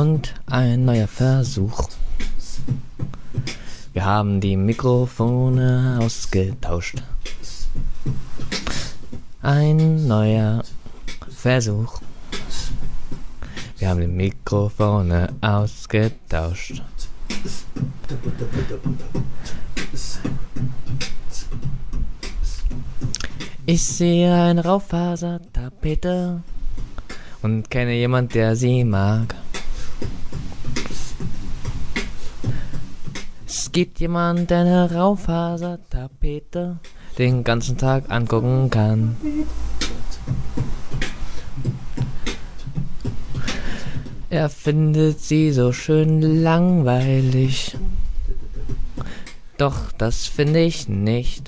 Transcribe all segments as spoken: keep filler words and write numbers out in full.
und ein neuer Versuch. Wir haben die Mikrofone ausgetauscht. Ein neuer Versuch. Wir haben die Mikrofone ausgetauscht. Ich sehe eine Raufasertapete und kenne jemand, der sie mag. Es gibt jemand, der eine Raufasertapete den ganzen Tag angucken kann. Er findet sie so schön langweilig. Doch das finde ich nicht.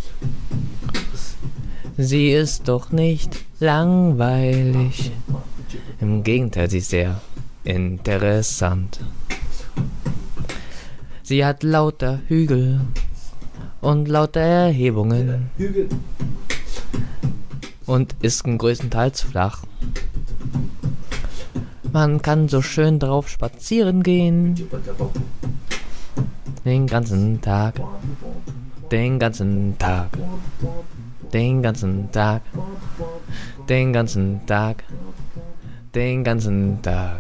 Sie ist doch nicht langweilig. Im Gegenteil, sie ist sehr interessant. Sie hat lauter Hügel und lauter Erhebungen und ist größtenteils flach. Man kann so schön drauf spazieren gehen. Den ganzen Tag. Den ganzen Tag. Den ganzen Tag. Den ganzen Tag. Den ganzen Tag.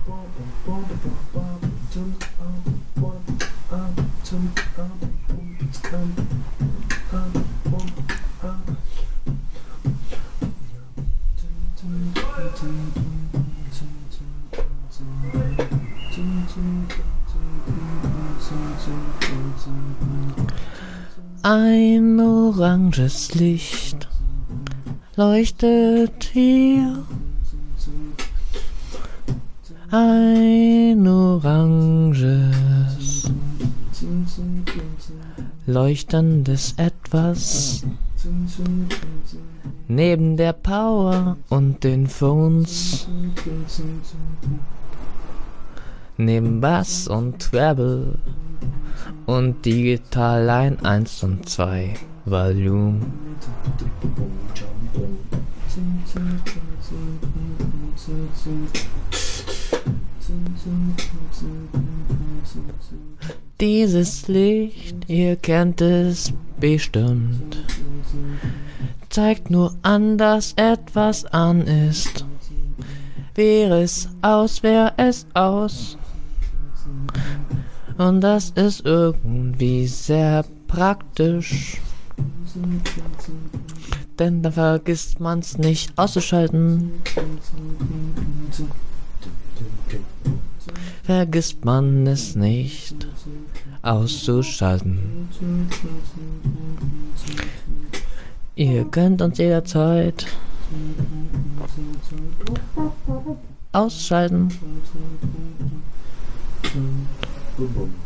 Ein oranges Licht leuchtet hier. Ein oranges, leuchtendes Etwas neben der Power und den Phones, neben Bass und Treble und Digital Line eins und zwei Volume. Dieses Licht, ihr kennt es bestimmt, zeigt nur an, dass etwas an ist. Wäre es aus, wäre es aus. Und das ist irgendwie sehr praktisch. Denn da vergisst man's nicht auszuschalten. Vergisst man es nicht auszuschalten. Ihr könnt uns jederzeit ausschalten.